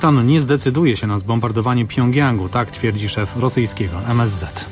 Waszyngton nie zdecyduje się na zbombardowanie Pjongjangu, tak twierdzi szef rosyjskiego MSZ.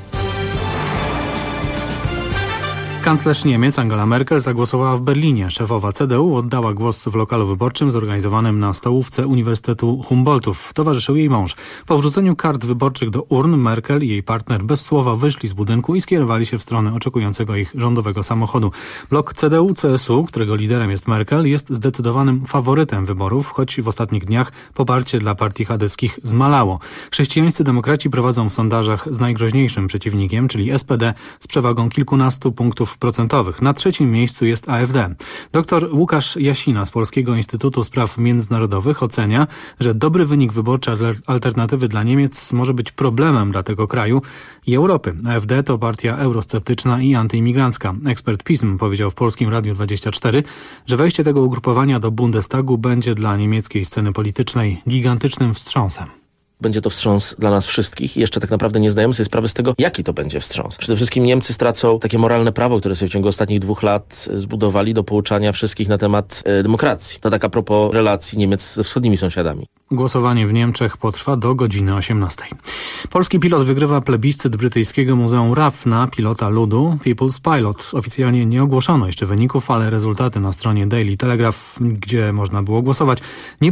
Kanclerz Niemiec Angela Merkel zagłosowała w Berlinie. Szefowa CDU oddała głos w lokalu wyborczym zorganizowanym na stołówce Uniwersytetu Humboldtów. Towarzyszył jej mąż. Po wrzuceniu kart wyborczych do urn Merkel i jej partner bez słowa wyszli z budynku i skierowali się w stronę oczekującego ich rządowego samochodu. Blok CDU-CSU, którego liderem jest Merkel, jest zdecydowanym faworytem wyborów, choć w ostatnich dniach poparcie dla partii chadeckich zmalało. Chrześcijańscy demokraci prowadzą w sondażach z najgroźniejszym przeciwnikiem, czyli SPD, z przewagą kilkunastu punktów procentowych. Na trzecim miejscu jest AfD. Dr Łukasz Jasina z Polskiego Instytutu Spraw Międzynarodowych ocenia, że dobry wynik wyborczy Alternatywy dla Niemiec może być problemem dla tego kraju i Europy. AfD to partia eurosceptyczna i antyimigrancka. Ekspert PISM powiedział w Polskim Radiu 24, że wejście tego ugrupowania do Bundestagu będzie dla niemieckiej sceny politycznej gigantycznym wstrząsem. Będzie to wstrząs dla nas wszystkich i jeszcze tak naprawdę nie zdajemy sobie sprawy z tego, jaki to będzie wstrząs. Przede wszystkim Niemcy stracą takie moralne prawo, które sobie w ciągu ostatnich 2 lat zbudowali do pouczania wszystkich na temat demokracji. To tak a propos relacji Niemiec ze wschodnimi sąsiadami. Głosowanie w Niemczech potrwa do godziny 18. Polski pilot wygrywa plebiscyt brytyjskiego Muzeum RAF na pilota ludu People's Pilot. Oficjalnie nie ogłoszono jeszcze wyników, ale rezultaty na stronie Daily Telegraph, gdzie można było głosować,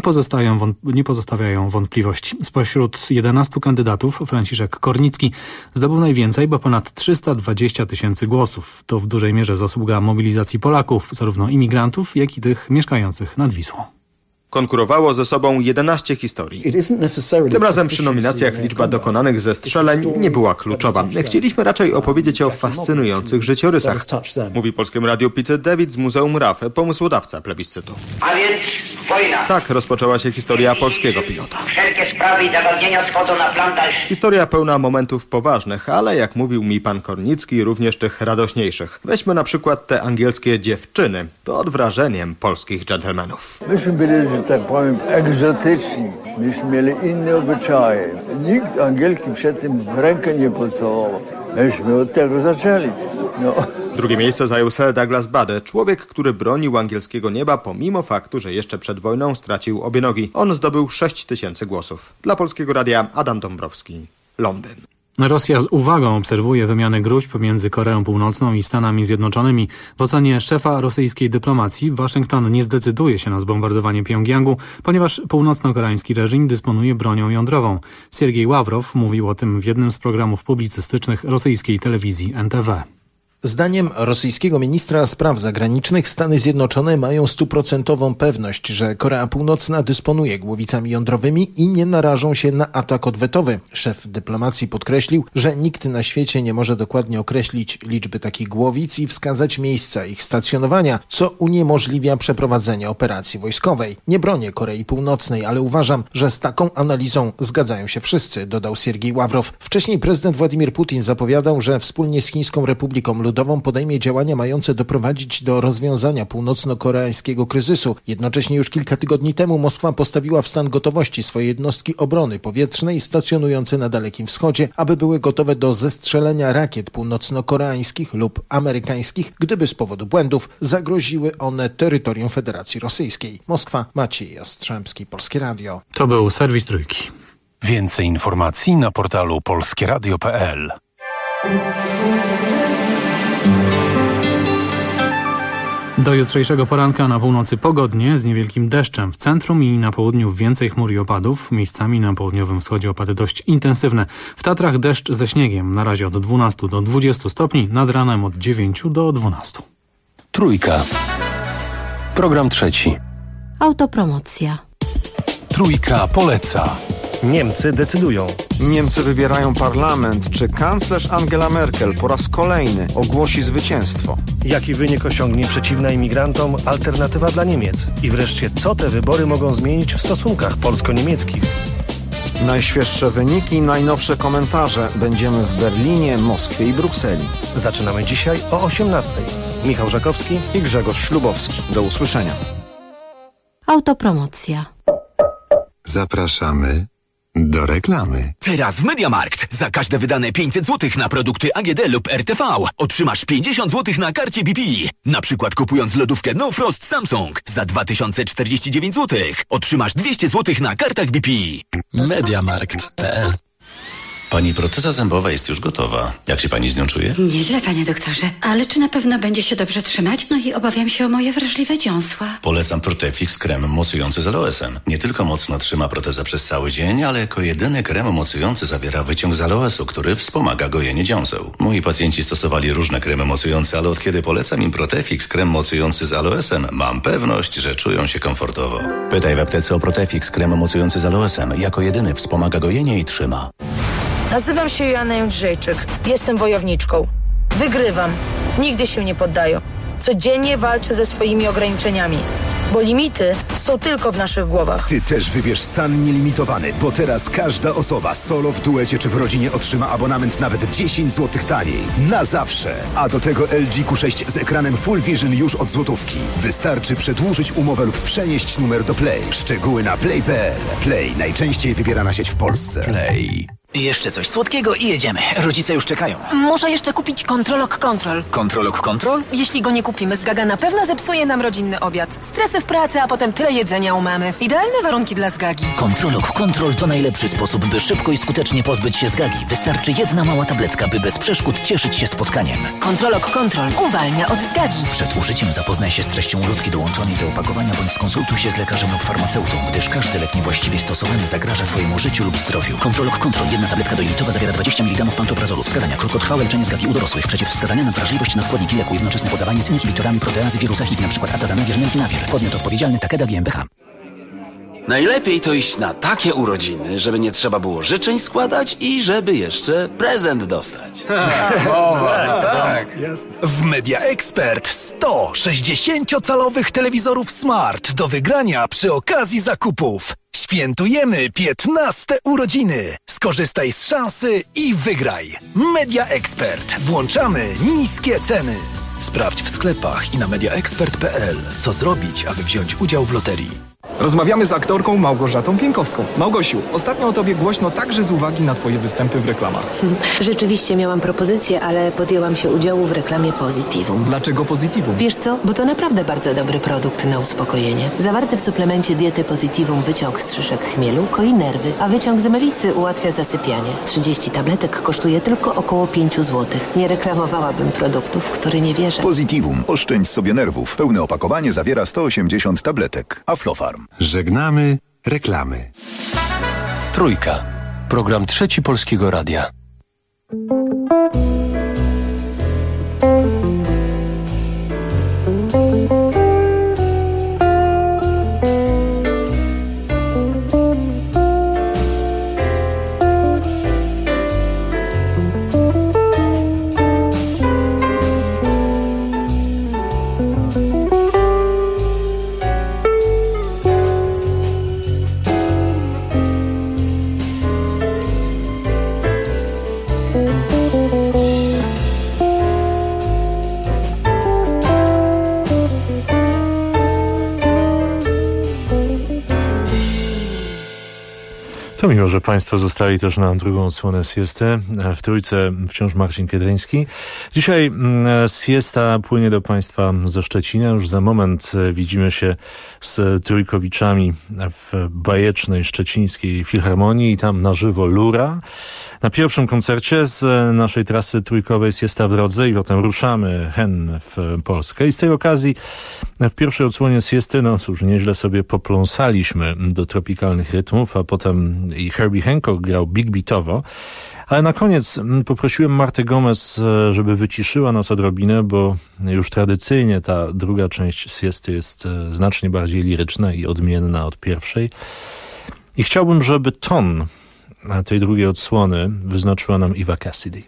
nie pozostawiają wątpliwości. Spośród 11 kandydatów Franciszek Kornicki zdobył najwięcej, bo ponad 320 000 głosów. To w dużej mierze zasługa mobilizacji Polaków, zarówno imigrantów, jak i tych mieszkających nad Wisłą. Konkurowało ze sobą 11 historii. Tym razem przy nominacjach liczba dokonanych zestrzeleń nie była kluczowa. Chcieliśmy raczej opowiedzieć o fascynujących życiorysach, mówi Polskiemu Radiu Peter David z Muzeum RAF, pomysłodawca plebiscytu. A więc wojna. Tak rozpoczęła się historia polskiego pilota. Wszelkie sprawy i zagadnienia schodzą na plan dalszy. Historia pełna momentów poważnych, ale jak mówił mi pan Kornicki, również tych radośniejszych. Weźmy na przykład te angielskie dziewczyny, pod wrażeniem polskich dżentelmenów. Myśmy byli, że tak powiem, egzotyczni. Myśmy mieli inne obyczaje. Nikt Angielki przed tym w rękę nie pocałował. Myśmy od tego zaczęli. Drugie miejsce zajął Sir Douglas Bader, człowiek, który bronił angielskiego nieba pomimo faktu, że jeszcze przed wojną stracił obie nogi. On zdobył 6 000 głosów. Dla Polskiego Radia Adam Dąbrowski, Londyn. Rosja z uwagą obserwuje wymianę gruźb między Koreą Północną i Stanami Zjednoczonymi. W ocenie szefa rosyjskiej dyplomacji Waszyngton nie zdecyduje się na zbombardowanie Pjongjangu, ponieważ północno-koreański reżim dysponuje bronią jądrową. Siergiej Ławrow mówił o tym w jednym z programów publicystycznych rosyjskiej telewizji NTV. Zdaniem rosyjskiego ministra spraw zagranicznych Stany Zjednoczone mają 100% pewność, że Korea Północna dysponuje głowicami jądrowymi i nie narażą się na atak odwetowy. Szef dyplomacji podkreślił, że nikt na świecie nie może dokładnie określić liczby takich głowic i wskazać miejsca ich stacjonowania, co uniemożliwia przeprowadzenie operacji wojskowej. Nie bronię Korei Północnej, ale uważam, że z taką analizą zgadzają się wszyscy, dodał Siergiej Ławrow. Wcześniej prezydent Władimir Putin zapowiadał, że wspólnie z Chińską Republiką Ludową podejmie działania mające doprowadzić do rozwiązania północno-koreańskiego kryzysu. Jednocześnie już kilka tygodni temu Moskwa postawiła w stan gotowości swoje jednostki obrony powietrznej stacjonujące na Dalekim Wschodzie, aby były gotowe do zestrzelenia rakiet północno-koreańskich lub amerykańskich, gdyby z powodu błędów zagroziły one terytorium Federacji Rosyjskiej. Moskwa, Maciej Jastrzębski, Polskie Radio. To był serwis Trójki. Więcej informacji na portalu polskieradio.pl. Do jutrzejszego poranka na północy pogodnie z niewielkim deszczem. W centrum i na południu więcej chmur i opadów. Miejscami na południowym wschodzie opady dość intensywne. W Tatrach deszcz ze śniegiem. Na razie od 12 do 20 stopni. Nad ranem od 9 do 12. Trójka. Program trzeci. Autopromocja. Trójka poleca. Niemcy decydują. Niemcy wybierają parlament. Czy kanclerz Angela Merkel po raz kolejny ogłosi zwycięstwo? Jaki wynik osiągnie przeciwna imigrantom Alternatywa dla Niemiec? I wreszcie, co te wybory mogą zmienić w stosunkach polsko-niemieckich? Najświeższe wyniki, najnowsze komentarze. Będziemy w Berlinie, Moskwie i Brukseli. Zaczynamy dzisiaj o 18:00. Michał Żakowski i Grzegorz Ślubowski. Do usłyszenia. Autopromocja. Zapraszamy Do reklamy. Teraz w MediaMarkt. Za każde wydane 500 zł na produkty AGD lub RTV otrzymasz 50 zł na karcie BP. Na przykład kupując lodówkę No Frost Samsung za 2049 zł otrzymasz 200 zł na kartach BP. MediaMarkt.pl. Pani proteza zębowa jest już gotowa. Jak się pani z nią czuje? Nieźle, panie doktorze. Ale czy na pewno będzie się dobrze trzymać? No i obawiam się o moje wrażliwe dziąsła. Polecam Protefix krem mocujący z aloesem. Nie tylko mocno trzyma protezę przez cały dzień, ale jako jedyny krem mocujący zawiera wyciąg z aloesu, który wspomaga gojenie dziąseł. Moi pacjenci stosowali różne kremy mocujące, ale od kiedy polecam im Protefix krem mocujący z aloesem, mam pewność, że czują się komfortowo. Pytaj w aptece o Protefix krem mocujący z aloesem. Jako jedyny wspomaga gojenie i trzyma. Nazywam się Joanna Jędrzejczyk. Jestem wojowniczką. Wygrywam. Nigdy się nie poddaję. Codziennie walczę ze swoimi ograniczeniami. Bo limity są tylko w naszych głowach. Ty też wybierz stan nielimitowany, bo teraz każda osoba solo, w duecie czy w rodzinie otrzyma abonament nawet 10 zł taniej. Na zawsze. A do tego LG Q6 z ekranem Full Vision już od złotówki. Wystarczy przedłużyć umowę lub przenieść numer do Play. Szczegóły na play.pl. Play. Najczęściej wybierana sieć w Polsce. Play. Jeszcze coś słodkiego i jedziemy. Rodzice już czekają. Muszę jeszcze kupić Controlok Control. Controlok Control? Jeśli go nie kupimy, Zgaga na pewno zepsuje nam rodzinny obiad. Stresy w pracy, a potem tyle jedzenia u mamy. Idealne warunki dla Zgagi. Controlok Control to najlepszy sposób, by szybko i skutecznie pozbyć się Zgagi. Wystarczy jedna mała tabletka, by bez przeszkód cieszyć się spotkaniem. Controlok Control uwalnia od Zgagi. Przed użyciem zapoznaj się z treścią ulotki dołączonej do opakowania bądź skonsultuj się z lekarzem lub farmaceutą, gdyż każdy lek niewłaściwie stosowany zagraża Twojemu życiu lub zdrowiu. Controlok Control. Jedna tabletka dojilitowa zawiera 20 mg pantoprazolu. Wskazania: krótkotrwałe leczenie Zgagi u dorosłych. Przeciwwskazania na wrażliwość na składniki leku. Jednoczesne podawanie z inhibitorami proteazy wirusa HIV, np. atazanawir, nelfinawir. Podmiot odpowiedzialny: Takeda GmbH. Najlepiej to iść na takie urodziny, żeby nie trzeba było życzeń składać i żeby jeszcze prezent dostać. Tak. W Media Expert 100 60-calowych telewizorów Smart do wygrania przy okazji zakupów. Świętujemy 15 urodziny. Skorzystaj z szansy i wygraj. Media Expert. Włączamy niskie ceny. Sprawdź w sklepach i na mediaexpert.pl, co zrobić, aby wziąć udział w loterii. Rozmawiamy z aktorką Małgorzatą Pienkowską. Małgosiu, ostatnio o tobie głośno także z uwagi na twoje występy w reklamach. Rzeczywiście miałam propozycję, ale podjęłam się udziału w reklamie Positivum. Dlaczego Positivum? Wiesz co? Bo to naprawdę bardzo dobry produkt na uspokojenie. Zawarty w suplemencie diety Positivum wyciąg z szyszek chmielu koi nerwy, a wyciąg z melisy ułatwia zasypianie. 30 tabletek kosztuje tylko około 5 zł. Nie reklamowałabym produktów, w które nie wierzę. Positivum. Oszczędź sobie nerwów. Pełne opakowanie zawiera 180 tabletek. Aflofarm. Żegnamy reklamy. Trójka. Program Trzeci Polskiego Radia. To miło, że Państwo zostali też na drugą odsłonę siesty. W Trójce wciąż Marcin Kiedryński. Dzisiaj siesta płynie do Państwa ze Szczecina. Już za moment widzimy się z trójkowiczami w bajecznej szczecińskiej filharmonii i tam na żywo Lura. Na pierwszym koncercie z naszej trasy trójkowej Siesta w drodze i potem ruszamy hen w Polskę. I z tej okazji w pierwszej odsłonie siesty, no cóż, nieźle sobie popląsaliśmy do tropikalnych rytmów, a potem i Herbie Hancock grał big beatowo. Ale na koniec poprosiłem Martę Gomez, żeby wyciszyła nas odrobinę, bo już tradycyjnie ta druga część siesty jest znacznie bardziej liryczna i odmienna od pierwszej. I chciałbym, żeby ton tej drugiej odsłony wyznaczyła nam Eva Cassidy.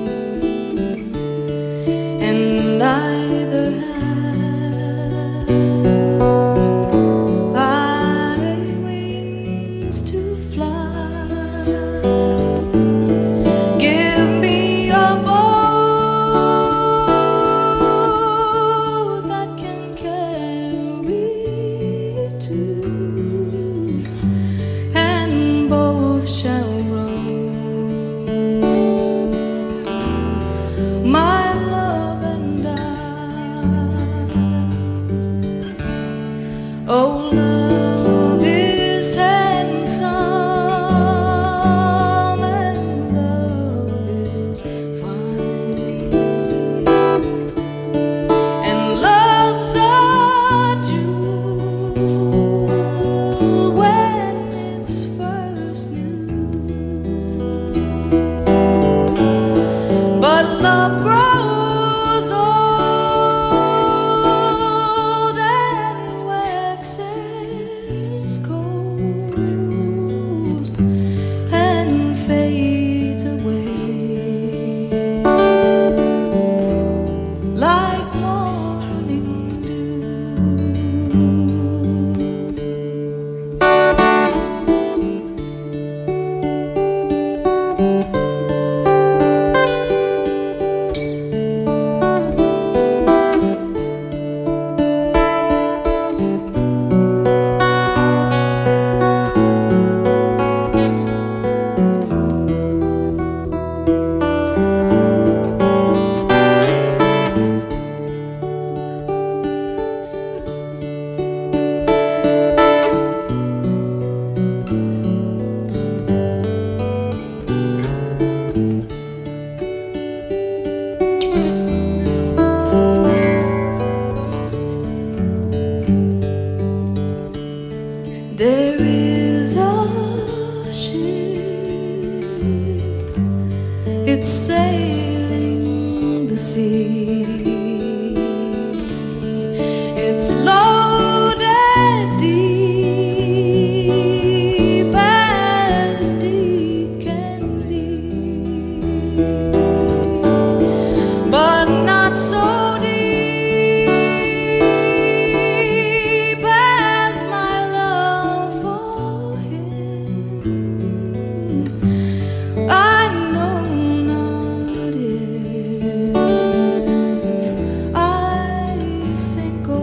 And neither have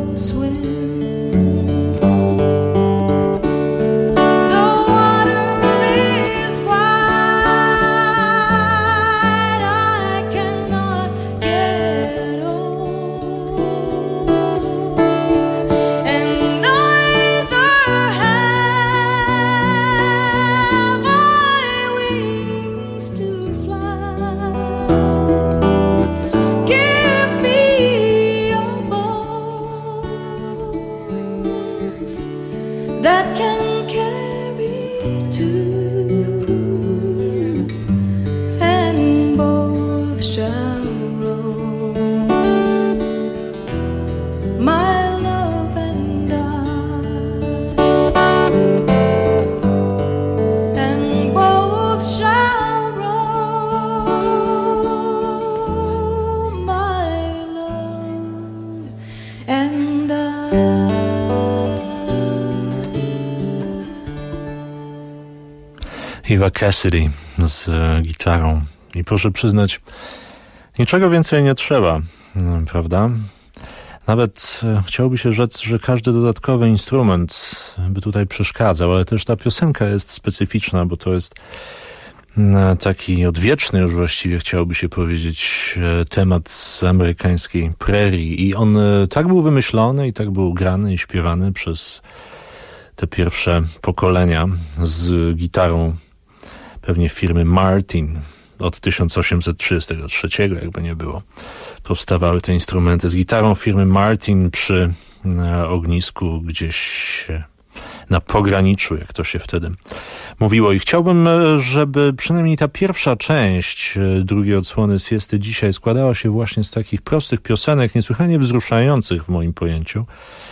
Eva Cassidy z gitarą. I proszę przyznać, niczego więcej nie trzeba, prawda? Nawet chciałoby się rzec, że każdy dodatkowy instrument by tutaj przeszkadzał, ale też ta piosenka jest specyficzna, bo to jest taki odwieczny już właściwie, chciałoby się powiedzieć, temat z amerykańskiej prairie. I on tak był wymyślony i tak był grany i śpiewany przez te pierwsze pokolenia z gitarą pewnie firmy Martin od 1833, jakby nie było. Powstawały te instrumenty z gitarą firmy Martin przy ognisku gdzieś na pograniczu, jak to się wtedy mówiło. I chciałbym, żeby przynajmniej ta pierwsza część drugiej odsłony siesty dzisiaj składała się właśnie z takich prostych piosenek, niesłychanie wzruszających w moim pojęciu,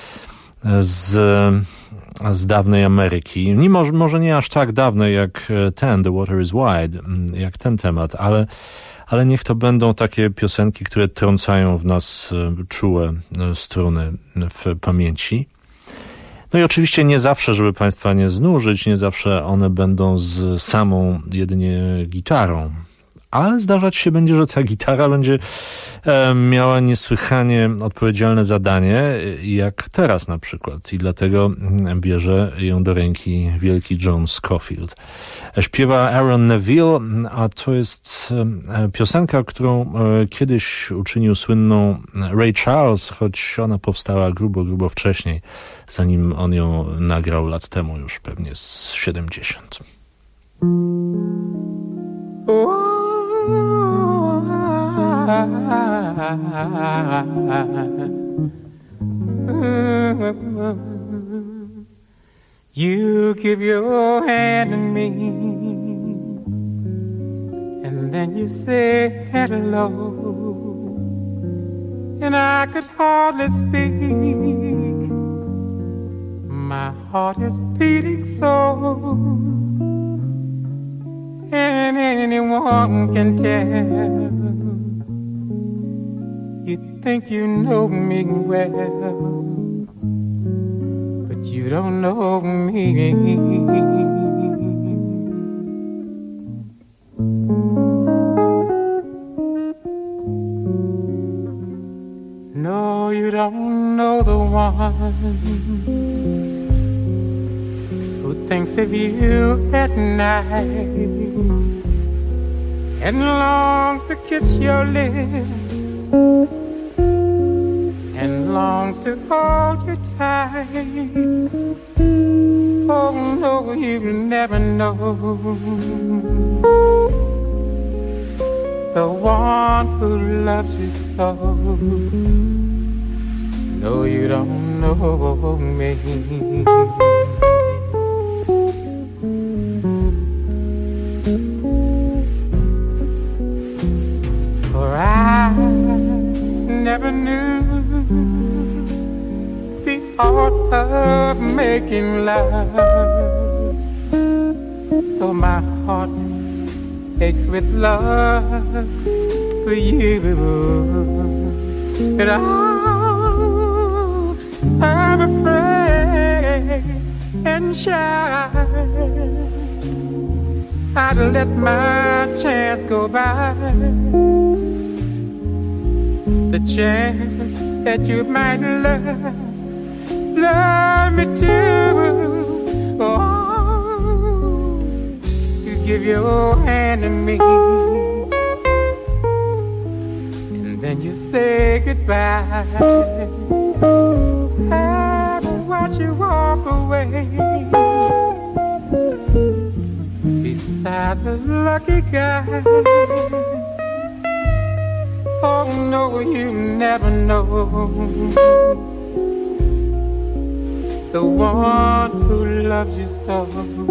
z dawnej Ameryki. Może nie aż tak dawnej jak ten, The Water is Wide, jak ten temat, ale niech to będą takie piosenki, które trącają w nas czułe struny w pamięci. No i oczywiście nie zawsze, żeby Państwa nie znużyć, nie zawsze one będą z samą jedynie gitarą. Ale zdarzać się będzie, że ta gitara będzie miała niesłychanie odpowiedzialne zadanie, jak teraz na przykład. I dlatego bierze ją do ręki wielki John Scofield. Śpiewa Aaron Neville, a to jest piosenka, którą kiedyś uczynił słynną Ray Charles, choć ona powstała grubo wcześniej, zanim on ją nagrał lat temu, już pewnie z 70. You give your hand to me, and then you say hello, and I could hardly speak. My heart is beating so, and anyone can tell. You think you know me well, but you don't know me. No, you don't know the one who thinks of you at night and longs to kiss your lips and longs to hold you tight. Oh no, you never know the one who loves you so. No, you don't know me. For I never knew the art of making love. Though my heart aches with love for you, and I'm afraid and shy I'd let my chance go by. The chance that you might love me too. Oh, you give your hand to me, and then you say goodbye. I watch you walk away beside the lucky guy. Oh no, you never know the one who loves you so.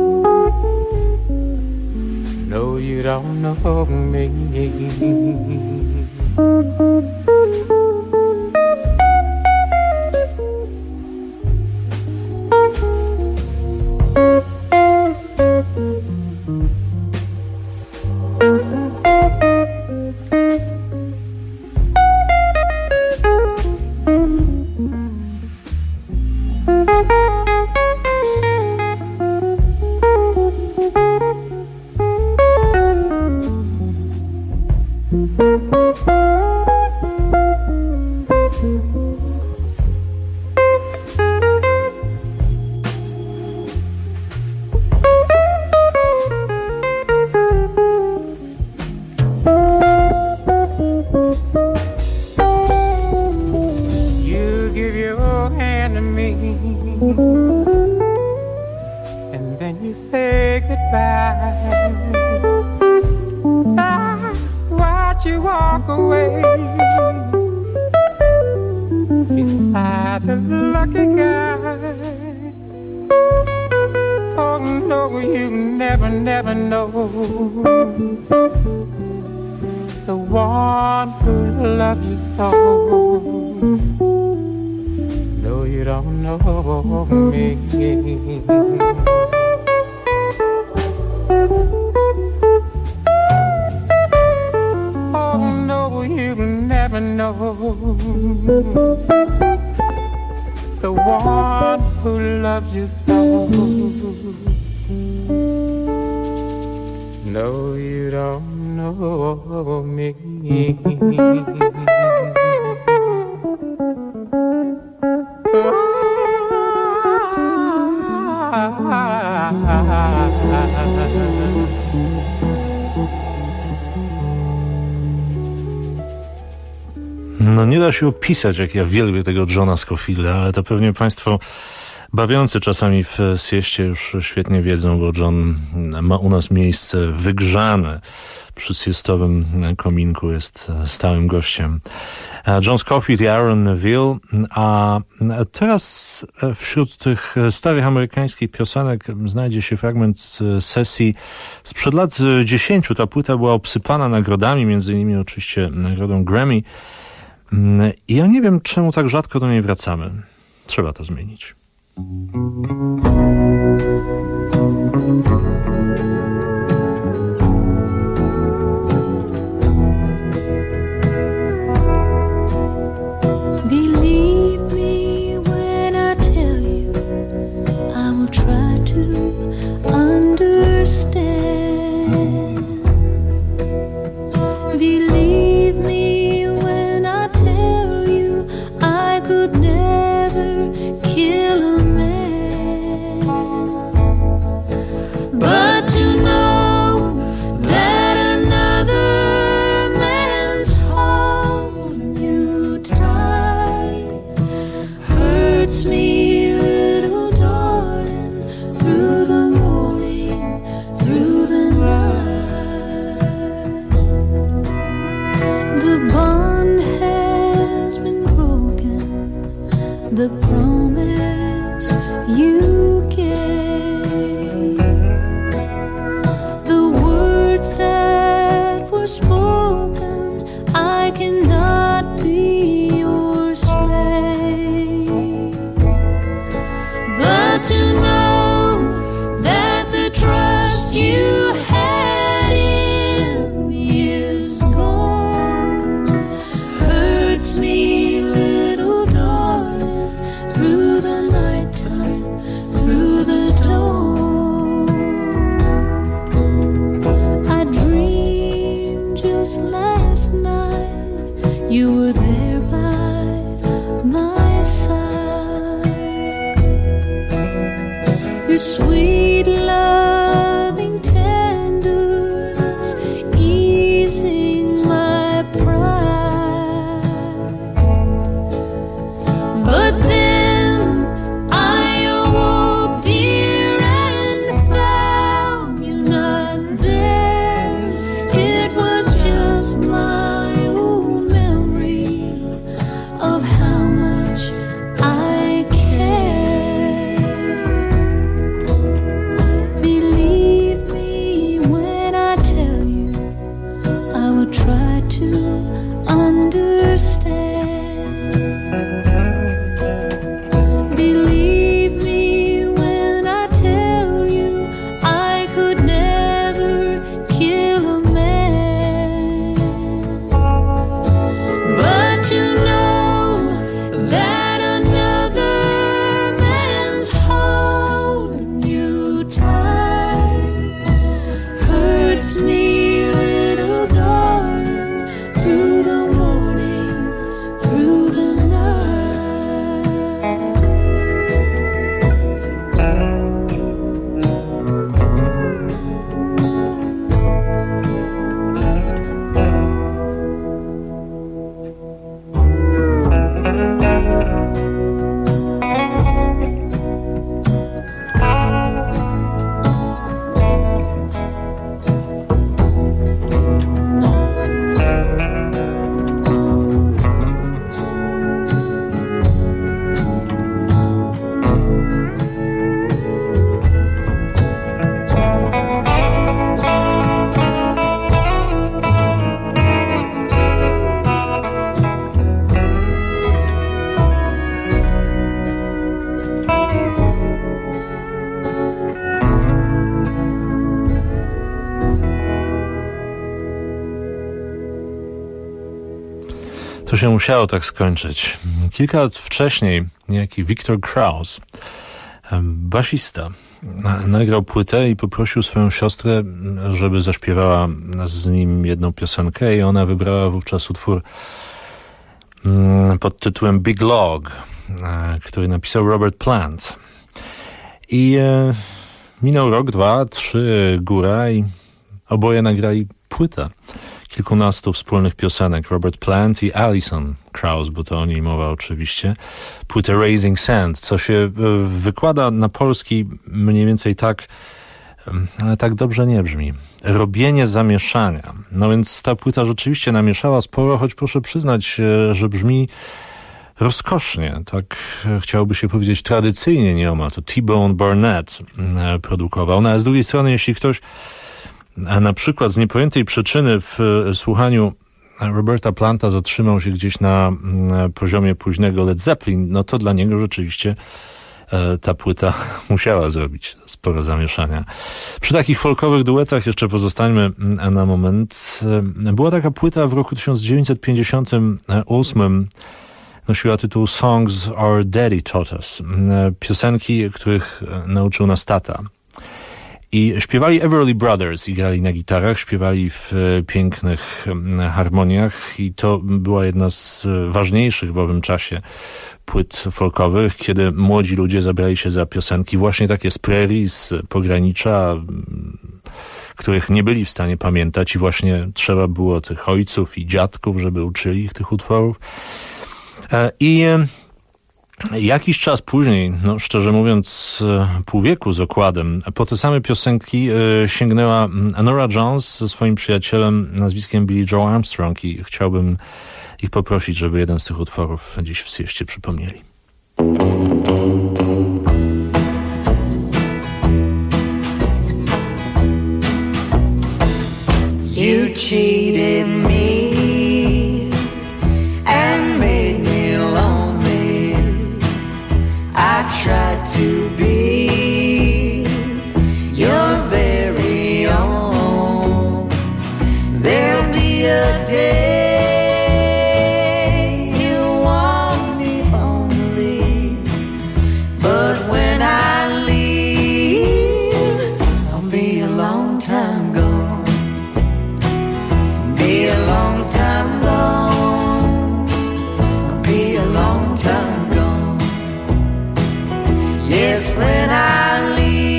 No, you don't know me. The one who loves you so. No, you don't know me. No nie da się opisać, jak ja wielbię tego Johna Scofielda, ale to pewnie państwo bawiący czasami w sieście już świetnie wiedzą, bo John ma u nas miejsce wygrzane przy siestowym kominku, jest stałym gościem. John Scofield i Aaron Neville, a teraz wśród tych starych amerykańskich piosenek znajdzie się fragment sesji sprzed lat 10. Ta płyta była obsypana nagrodami, między innymi oczywiście nagrodą Grammy. I ja nie wiem, czemu tak rzadko do niej wracamy. Trzeba to zmienić. Believe me when I tell you, I will try to understand. Believe me when I tell you I could never kill a man. But to know that another man's holding you tight hurts me, little darling, through the morning, through the night. The bond has been broken, the promise you gave, the words that were spoken, I cannot be your slave. But to know that the trust you had in me is gone hurts me, little darling, through the nighttime, through sweet loving tenderness, easing my pride. But then I awoke, dear, and found you not there. It was just my old memory of how much I care. Believe me when I tell you I would try to understand. Believe me when I tell you I could never kill a man. But to know that another man's holding you tight hurts me, little darling, through the morning, through the To się musiało tak skończyć. Kilka lat wcześniej niejaki Victor Krauss, basista, nagrał płytę i poprosił swoją siostrę, żeby zaśpiewała z nim jedną piosenkę i ona wybrała wówczas utwór pod tytułem Big Log, który napisał Robert Plant. I minął rok, 2, 3 góra i oboje nagrali płytę kilkunastu wspólnych piosenek. Robert Plant i Alison Krauss, bo to o niej mowa oczywiście. Płytę Raising Sand, co się wykłada na polski mniej więcej tak, ale tak dobrze nie brzmi. Robienie zamieszania. No więc ta płyta rzeczywiście namieszała sporo, choć proszę przyznać, że brzmi rozkosznie, tak chciałoby się powiedzieć tradycyjnie nieomal. To T-Bone Burnett produkował. No a z drugiej strony, jeśli ktoś na przykład z niepojętej przyczyny w słuchaniu Roberta Planta zatrzymał się gdzieś na poziomie późnego Led Zeppelin, no to dla niego rzeczywiście ta płyta musiała zrobić sporo zamieszania. Przy takich folkowych duetach jeszcze pozostańmy na moment. Była taka płyta w roku 1958, nosiła tytuł Songs Our Daddy Taught Us. Piosenki, których nauczył nas tata. I śpiewali Everly Brothers i grali na gitarach, śpiewali w pięknych harmoniach i to była jedna z ważniejszych w owym czasie płyt folkowych, kiedy młodzi ludzie zabrali się za piosenki właśnie takie z prerii, z pogranicza, których nie byli w stanie pamiętać i właśnie trzeba było tych ojców i dziadków, żeby uczyli ich tych utworów. I jakiś czas później, no szczerze mówiąc pół wieku z okładem, po te same piosenki sięgnęła Norah Jones ze swoim przyjacielem nazwiskiem Billy Joe Armstrong i chciałbym ich poprosić, żeby jeden z tych utworów dziś w Sieście przypomnieli. You cheated me and made me lonely. I tried to be your very own. There'll be a day you want me only, but when I leave, I'll be a long time gone. Be a long time gone. I'll be a long time gone. Yes, when I leave,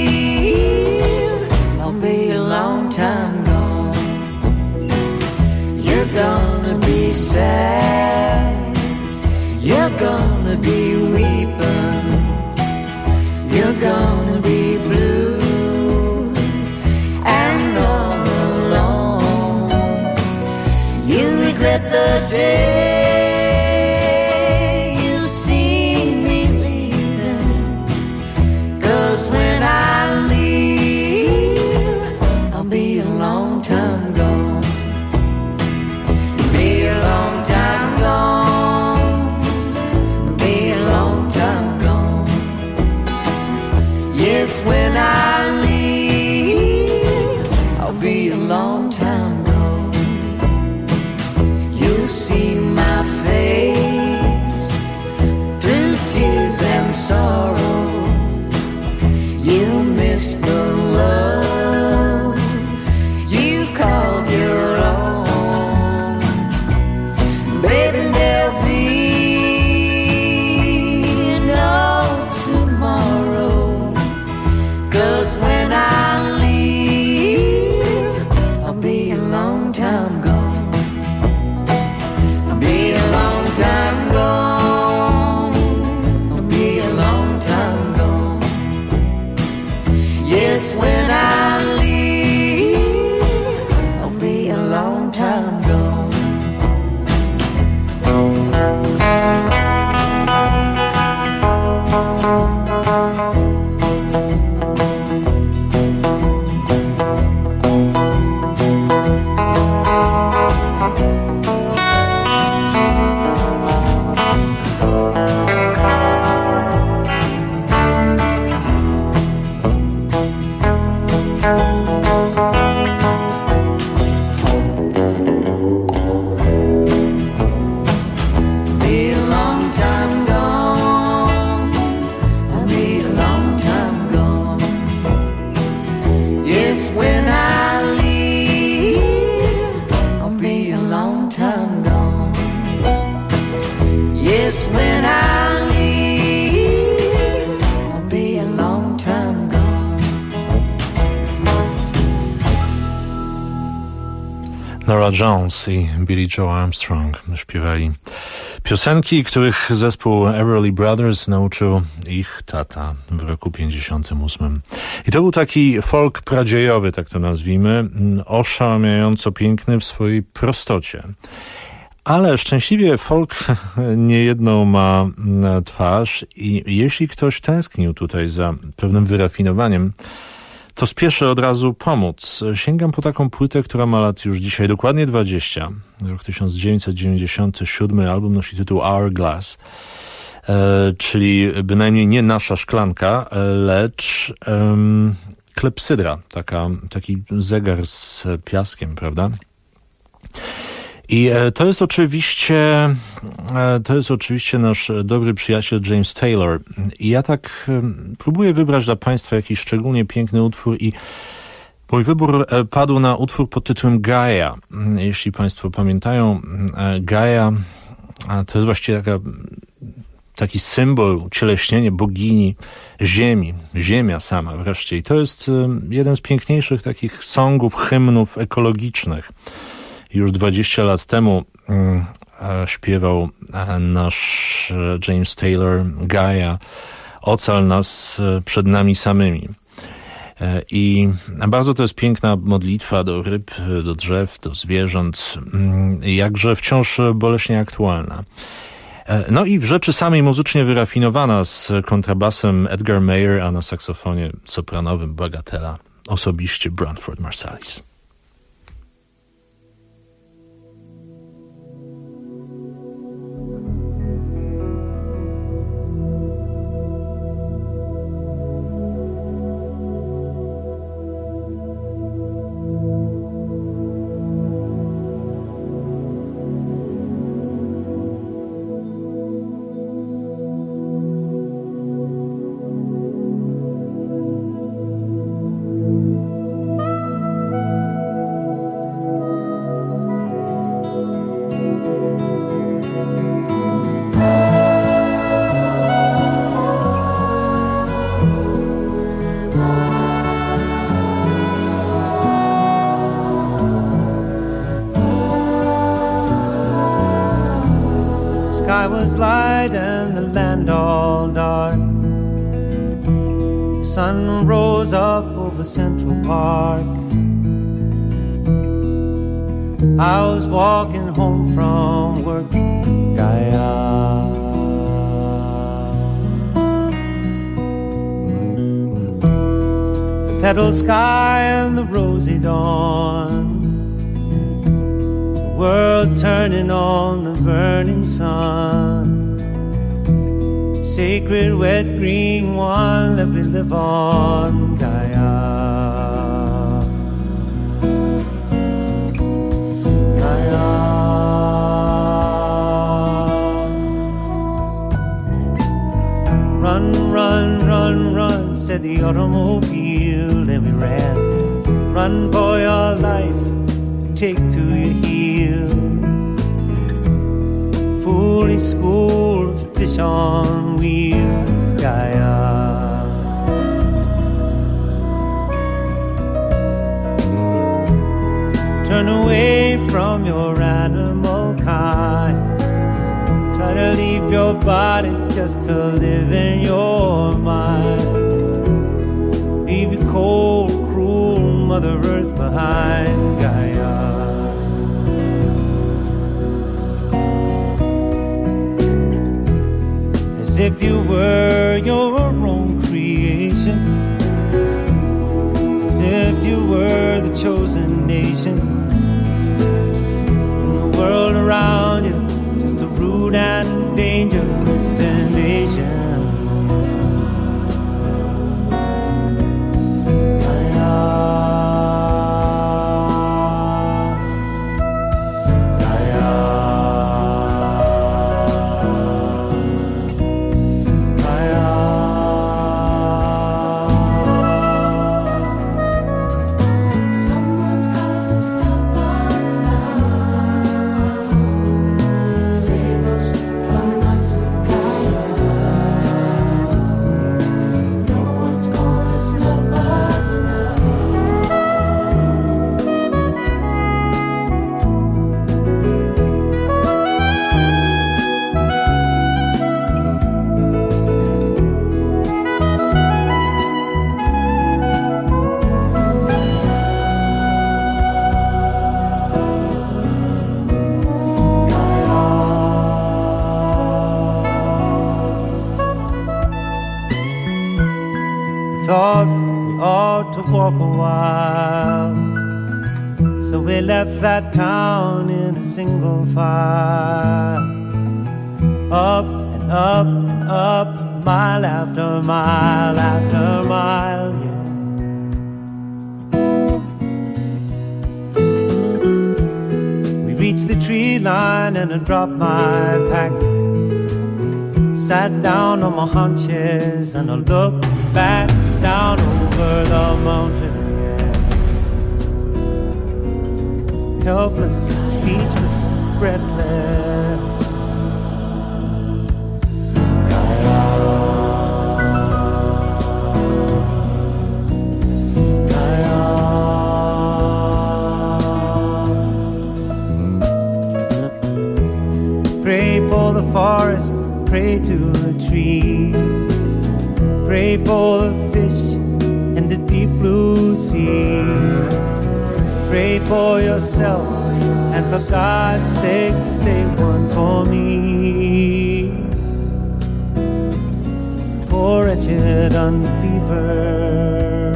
sad. You're gonna be weeping. You're gonna be blue and all alone. You regret the day you see me leaving. 'Cause when I leave, I'll be a long time gone. Be a long time gone. Be a long time gone. Yes, when I leave, I'll be a long time gone. You'll see my face through tears and sorrow. You'll miss the love you called your own. Baby, there'll be no tomorrow. 'Cause when I leave, I'll be a long time gone. I'll be a long time gone. I'll be a long time gone. Yes, when I leave, I'll be a long time gone. Be a long time gone. I'll be a long time gone. Yes, when I leave, I'll be a long time gone. Yes, when I leave, I'll be a long time gone. Norah Jones i Billie Joe Armstrong śpiewali piosenki, których zespół Everly Brothers nauczył ich tata w roku 58. I to był taki folk pradziejowy, tak to nazwijmy, oszałamiająco piękny w swojej prostocie. Ale szczęśliwie folk niejedną ma twarz i jeśli ktoś tęsknił tutaj za pewnym wyrafinowaniem, to spieszę od razu pomóc. Sięgam po taką płytę, która ma lat już dzisiaj dokładnie 20. Rok 1997, album nosi tytuł Hourglass, czyli bynajmniej nie nasza szklanka, lecz klepsydra, taki zegar z piaskiem, prawda? I to jest oczywiście nasz dobry przyjaciel James Taylor. I ja tak próbuję wybrać dla Państwa jakiś szczególnie piękny utwór i mój wybór padł na utwór pod tytułem Gaia. Jeśli Państwo pamiętają, Gaia to jest właściwie taki symbol, ucieleśnienie bogini ziemi, ziemia sama wreszcie. I to jest jeden z piękniejszych takich songów, hymnów ekologicznych. Już 20 lat temu śpiewał nasz James Taylor Gaia, ocal nas przed nami samymi. I bardzo to jest piękna modlitwa do ryb, do drzew, do zwierząt, jakże wciąż boleśnie aktualna. No i w rzeczy samej muzycznie wyrafinowana, z kontrabasem Edgar Meyer, a na saksofonie sopranowym bagatela osobiście Branford Marsalis. land all dark. Sun rose up over Central Park. I was walking home from work, Gaia. The petal sky and the rosy dawn, the world turning on the burning sun. Sacred wet green one that we live on, Gaia. Gaia. Run, run, run, run, said the automobile, and we ran. Run for your life, take to your heels. Foolish school of fish on wheels, Gaia. Turn away from your animal kind. Try to leave your body just to live in your mind. Leave your cold, cruel Mother Earth behind, Gaia. As if you were your own creation, as if you were the chosen nation, and the world around you just a rude and dangerous invasion. Thought we ought to walk a while, so we left that town in a single file. Up and up and up, mile after mile after mile, yeah. We reached the tree line and I dropped my pack. Sat down on my haunches and I looked back down over the mountain again. Helpless, speechless, breathless. Pray for the forest, pray to the tree. Pray for the fish in the deep blue sea. Pray for yourself, and for God's sake, save one for me. Poor wretched unbeliever.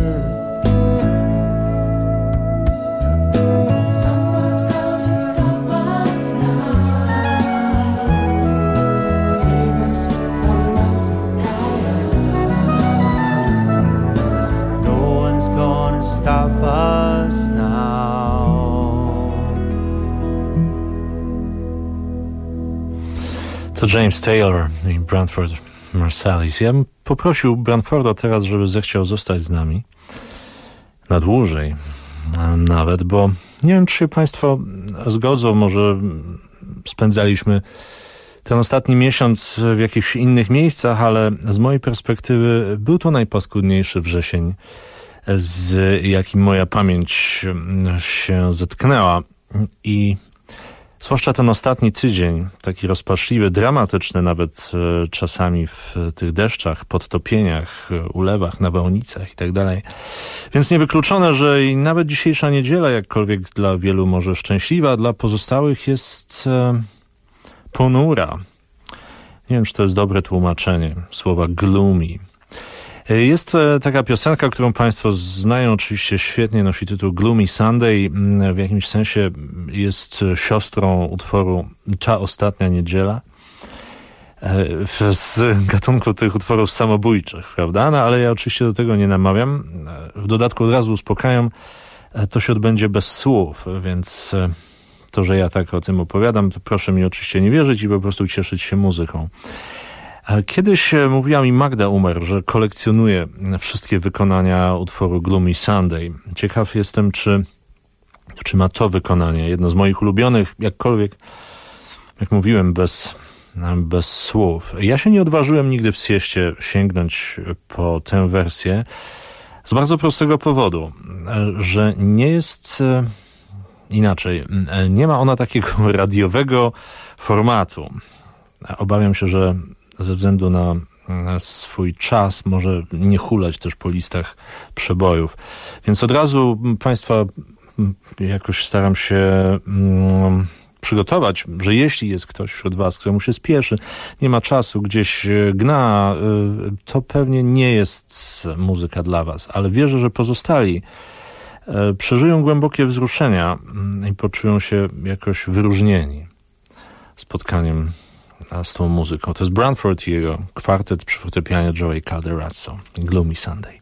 Stop us now. To James Taylor i Branford Marsalis. Ja bym poprosił Branforda teraz, żeby zechciał zostać z nami na dłużej nawet, bo nie wiem, czy się Państwo zgodzą, może spędzaliśmy ten ostatni miesiąc w jakichś innych miejscach, ale z mojej perspektywy był to najpaskudniejszy wrzesień, z jakim moja pamięć się zetknęła. I Zwłaszcza ten ostatni tydzień, taki rozpaczliwy, dramatyczny nawet czasami w tych deszczach, podtopieniach, ulewach, nawałnicach i tak dalej. Więc niewykluczone, że i nawet dzisiejsza niedziela, jakkolwiek dla wielu może szczęśliwa, dla pozostałych jest ponura. Nie wiem, czy to jest dobre tłumaczenie słowa gloomy. Jest taka piosenka, którą Państwo znają oczywiście świetnie, nosi tytuł Gloomy Sunday. W jakimś sensie jest siostrą utworu Ta ostatnia niedziela z gatunku tych utworów samobójczych, prawda? No, ale ja oczywiście do tego nie namawiam. W dodatku od razu uspokajam, to się odbędzie bez słów, więc to, że ja tak o tym opowiadam, to proszę mi oczywiście nie wierzyć i po prostu cieszyć się muzyką. Kiedyś mówiła mi Magda Umer, że kolekcjonuje wszystkie wykonania utworu Gloomy Sunday. Ciekaw jestem, czy ma to wykonanie, jedno z moich ulubionych, jakkolwiek, jak mówiłem, bez słów. Ja się nie odważyłem nigdy w sieście sięgnąć po tę wersję z bardzo prostego powodu, że nie jest inaczej. Nie ma ona takiego radiowego formatu. Obawiam się, że ze względu na swój czas może nie hulać też po listach przebojów. Więc od razu Państwa jakoś staram się przygotować, że jeśli jest ktoś wśród Was, któremu się spieszy, nie ma czasu, gdzieś gna, to pewnie nie jest muzyka dla Was. Ale wierzę, że pozostali przeżyją głębokie wzruszenia i poczują się jakoś wyróżnieni spotkaniem z tą muzyką. To jest Branford i jego kwartet przy fortepianie Joey Calderazzo. Gloomy Sunday.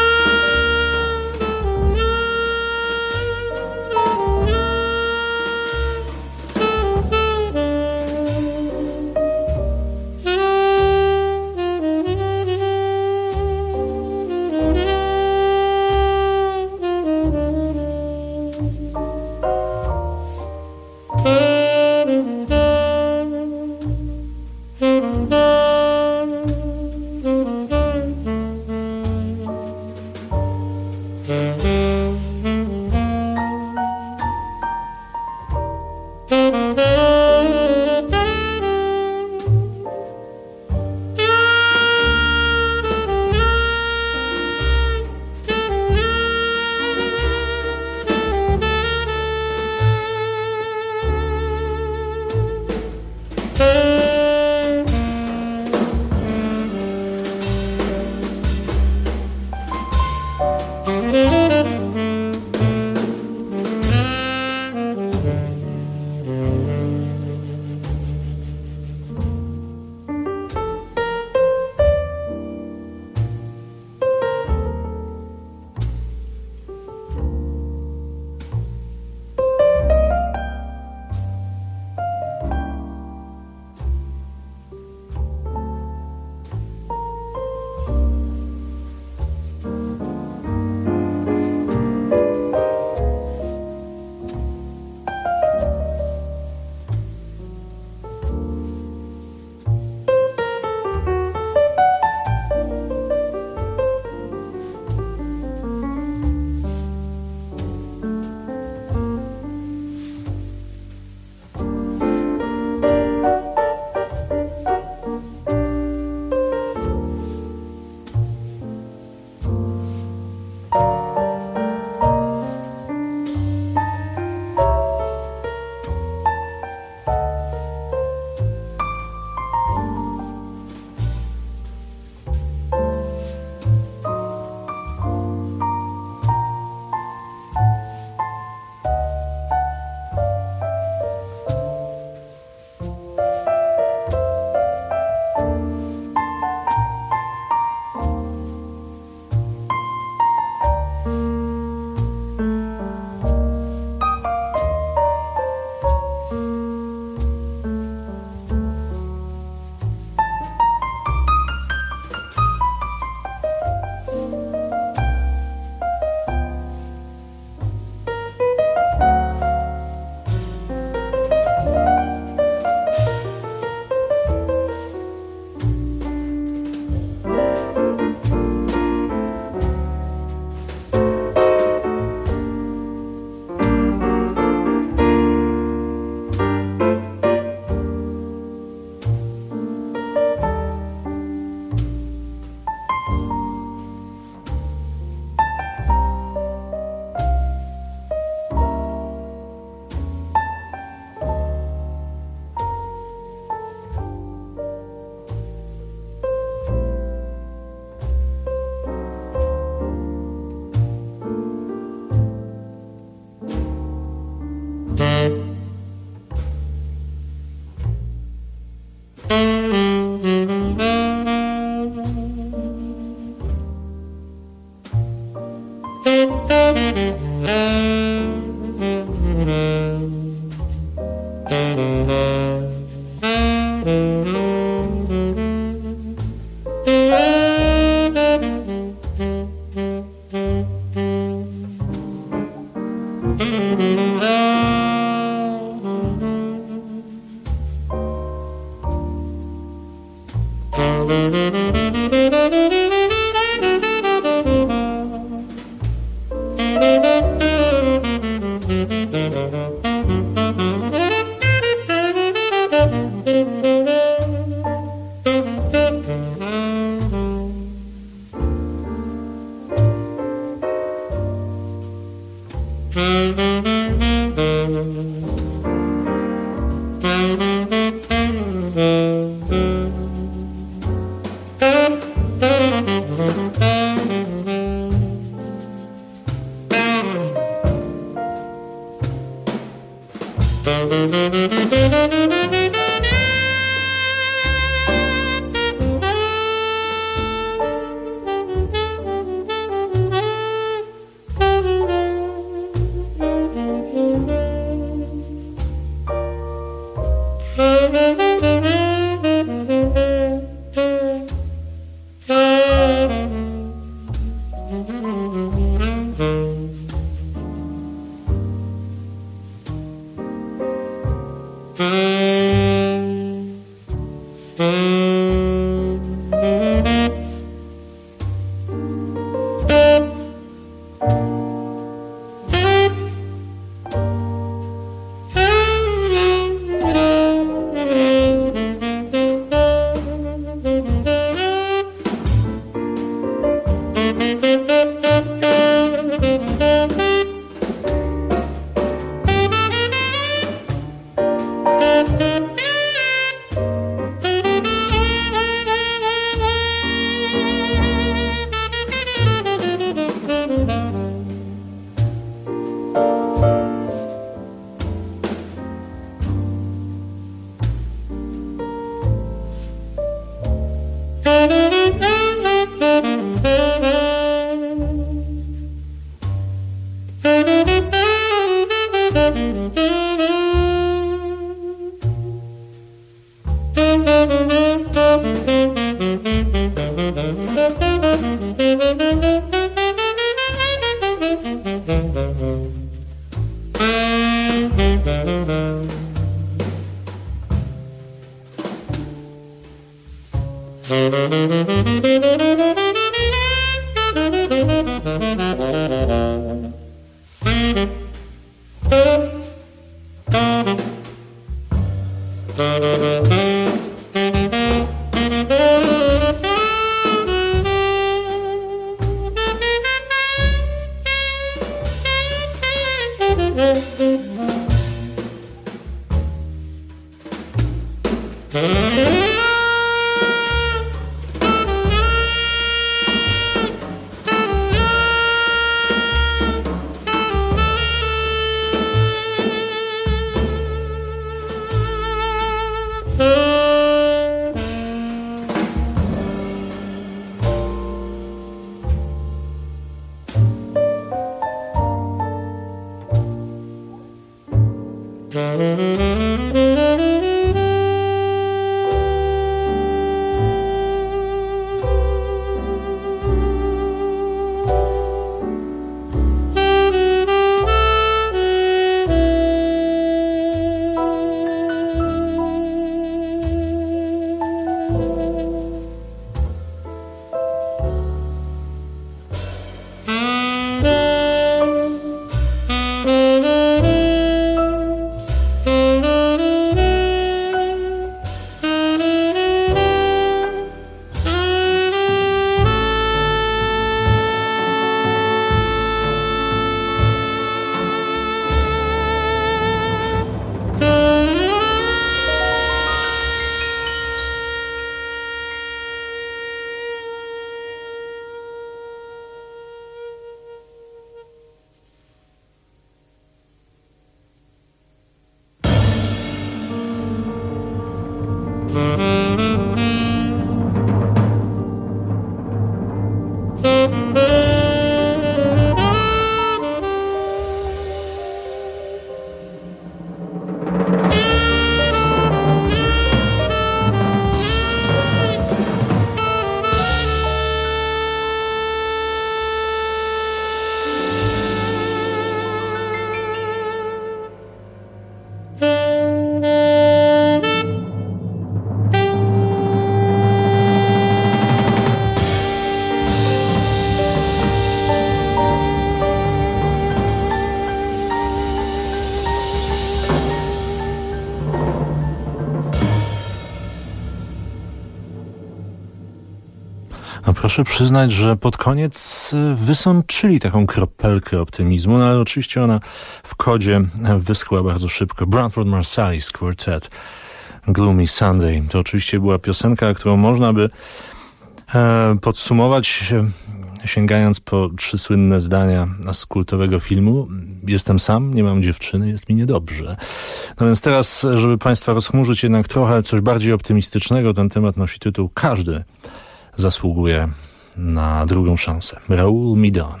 No proszę przyznać, że pod koniec wysączyli taką kropelkę optymizmu, no ale oczywiście ona w kodzie wyschła bardzo szybko. Branford Marsalis Quartet, Gloomy Sunday. To oczywiście była piosenka, którą można by podsumować sięgając po 3 słynne zdania z kultowego filmu. Jestem sam, nie mam dziewczyny, jest mi niedobrze. No więc teraz, żeby Państwa rozchmurzyć jednak trochę coś bardziej optymistycznego, ten temat nosi tytuł Każdy zasługuje na drugą szansę. Raoul Midon.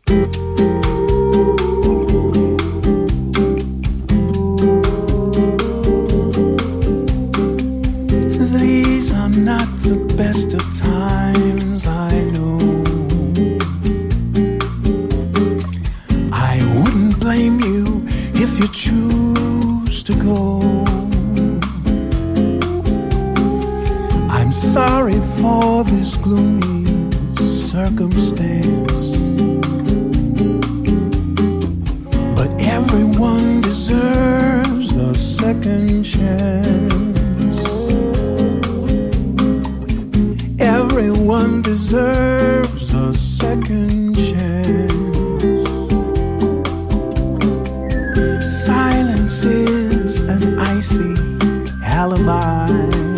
These are not the best of times, I know. I wouldn't blame you if you choose to go. I'm sorry for this gloomy circumstance, but everyone deserves a second chance. Everyone deserves a second chance. Silence is an icy alibi.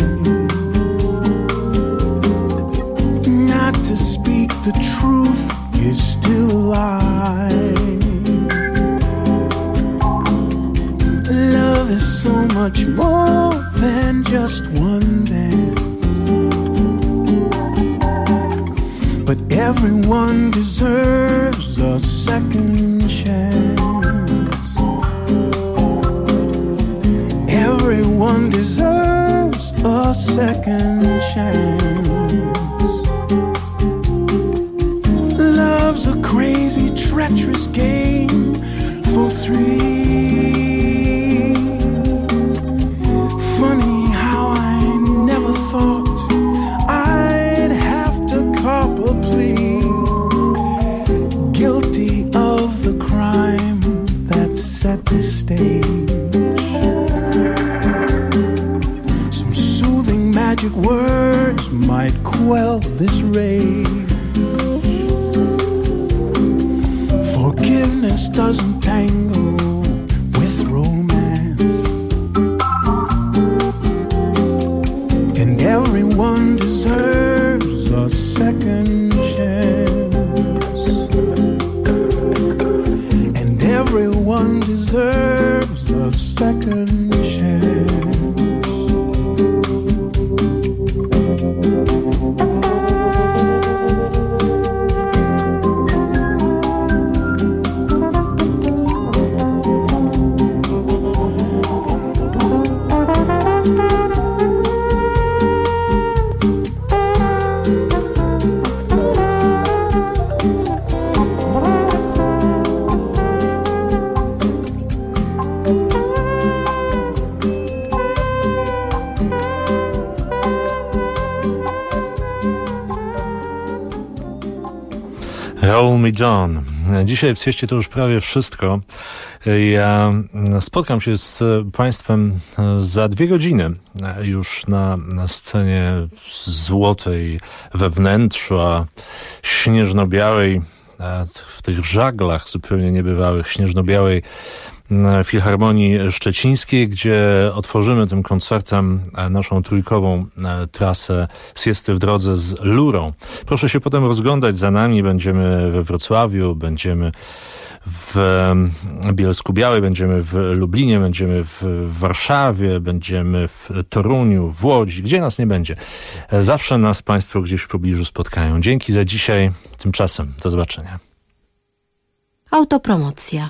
Not to speak the truth is still a lie. Love is so much more than just one dance. But everyone deserves a second chance. Everyone deserves a second chance. Love's a crazy, treacherous game for 3. Funny how I never thought I'd have to cop a plea. Guilty of the crime that set the stage. Some soothing magic words might quell this rage. Forgiveness doesn't tangle with romance, and everyone deserves a second chance. And everyone deserves a second chance. Raoul Midon. Dzisiaj w Sieście to już prawie wszystko. Ja spotkam się z Państwem za 2 godziny już na scenie złotej we wnętrzu, a śnieżno-białej, w tych żaglach zupełnie niebywałych, śnieżno-białej Filharmonii Szczecińskiej, gdzie otworzymy tym koncertem naszą trójkową trasę Siesty w drodze z Lurą. Proszę się potem rozglądać za nami. Będziemy we Wrocławiu, będziemy w Bielsku-Białej, będziemy w Lublinie, będziemy w Warszawie, będziemy w Toruniu, w Łodzi, gdzie nas nie będzie. Zawsze nas Państwo gdzieś w pobliżu spotkają. Dzięki za dzisiaj. Tymczasem do zobaczenia. Autopromocja.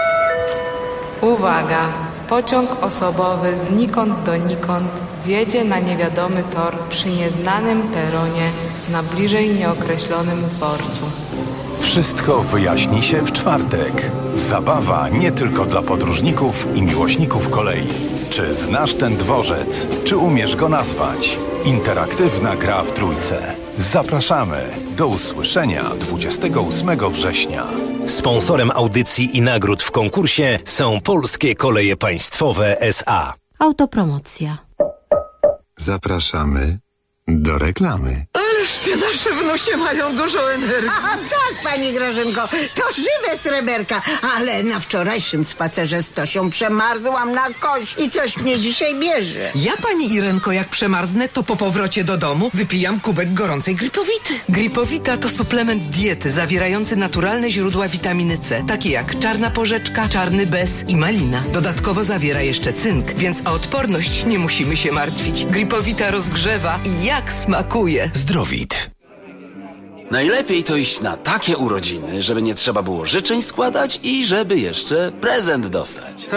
Uwaga! Pociąg osobowy znikąd donikąd wjedzie na niewiadomy tor przy nieznanym peronie na bliżej nieokreślonym dworcu. Wszystko wyjaśni się w czwartek. Zabawa nie tylko dla podróżników i miłośników kolei. Czy znasz ten dworzec? Czy umiesz go nazwać? Interaktywna gra w trójce. Zapraszamy. Do usłyszenia 28 września. Sponsorem audycji i nagród w konkursie są Polskie Koleje Państwowe S.A. Autopromocja. Zapraszamy do reklamy. Ależ ty nasz Nasze wnusie mają dużo energii. A tak, pani Grażynko, to żywe sreberka, ale na wczorajszym spacerze z Tosią przemarzłam na kość i coś mnie dzisiaj bierze. Ja, pani Irenko, jak przemarznę, to po powrocie do domu wypijam kubek gorącej Gripowity. Gripowita to suplement diety zawierający naturalne źródła witaminy C, takie jak czarna porzeczka, czarny bez i malina. Dodatkowo zawiera jeszcze cynk, więc o odporność nie musimy się martwić. Gripowita rozgrzewa i jak smakuje. Zdrowit. Najlepiej to iść na takie urodziny, żeby nie trzeba było życzeń składać i żeby jeszcze prezent dostać.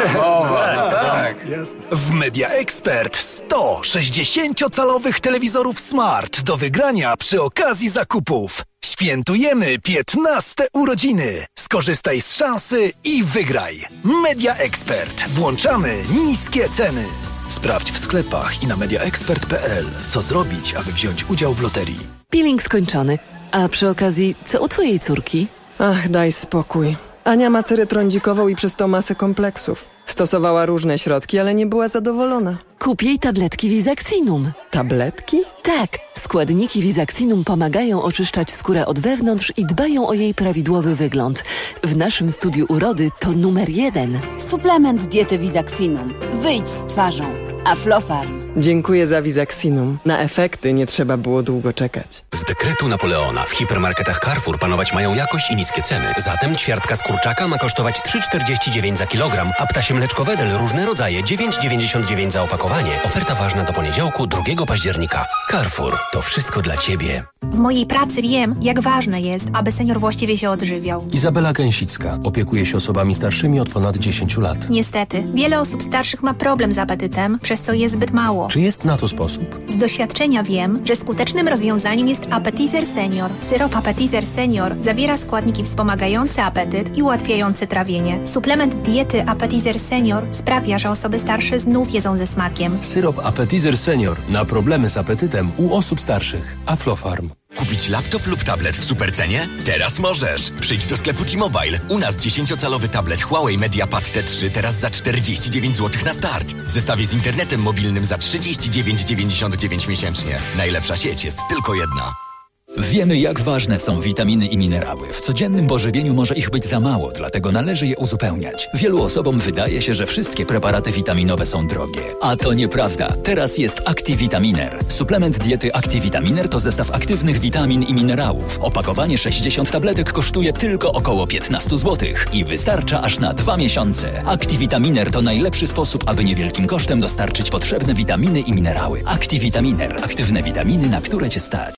Tak. W Media Expert 100 60-calowych telewizorów Smart do wygrania przy okazji zakupów. Świętujemy 15 urodziny. Skorzystaj z szansy i wygraj. Media Expert. Włączamy niskie ceny. Sprawdź w sklepach i na mediaexpert.pl, co zrobić, aby wziąć udział w loterii. Peeling skończony. A przy okazji, co u twojej córki? Ach, daj spokój. Ania ma cerę trądzikową i przez to masę kompleksów. Stosowała różne środki, ale nie była zadowolona. Kup jej tabletki Visaxinum. Tabletki? Tak. Składniki Visaxinum pomagają oczyszczać skórę od wewnątrz i dbają o jej prawidłowy wygląd. W naszym studiu urody to numer 1. Suplement diety Visaxinum. Wyjdź z twarzą. Aflofarm. Dziękuję za Visaxinum. Na efekty nie trzeba było długo czekać. Z dekretu Napoleona w hipermarketach Carrefour panować mają jakość i niskie ceny. Zatem ćwiartka z kurczaka ma kosztować 3,49 za kilogram, a ptasie mleczko Wedel różne rodzaje 9,99 za opakowanie. Oferta ważna do poniedziałku 2 października. Carrefour. To wszystko dla Ciebie. W mojej pracy wiem, jak ważne jest, aby senior właściwie się odżywiał. Izabela Gęsicka opiekuje się osobami starszymi od ponad 10 lat. Niestety, wiele osób starszych ma problem z apetytem, przez co jest zbyt mało. Czy jest na to sposób? Z doświadczenia wiem, że skutecznym rozwiązaniem jest Appetizer Senior. Syrop Appetizer Senior zawiera składniki wspomagające apetyt i ułatwiające trawienie. Suplement diety Appetizer Senior sprawia, że osoby starsze znów jedzą ze smakiem. Syrop Appetizer Senior na problemy z apetytem u osób starszych. Aflofarm. Kupić laptop lub tablet w supercenie? Teraz możesz! Przyjdź do sklepu T-Mobile. U nas 10-calowy tablet Huawei MediaPad T3 teraz za 49 zł na start. W zestawie z internetem mobilnym za 39,99 miesięcznie. Najlepsza sieć jest tylko jedna. Wiemy, jak ważne są witaminy i minerały. W codziennym pożywieniu może ich być za mało, dlatego należy je uzupełniać. Wielu osobom wydaje się, że wszystkie preparaty witaminowe są drogie. A to nieprawda. Teraz jest ActiVitaminer. Suplement diety ActiVitaminer to zestaw aktywnych witamin i minerałów. Opakowanie 60 tabletek kosztuje tylko około 15 zł i wystarcza aż na 2 miesiące. ActiVitaminer to najlepszy sposób, aby niewielkim kosztem dostarczyć potrzebne witaminy i minerały. ActiVitaminer. Aktywne witaminy, na które Cię stać.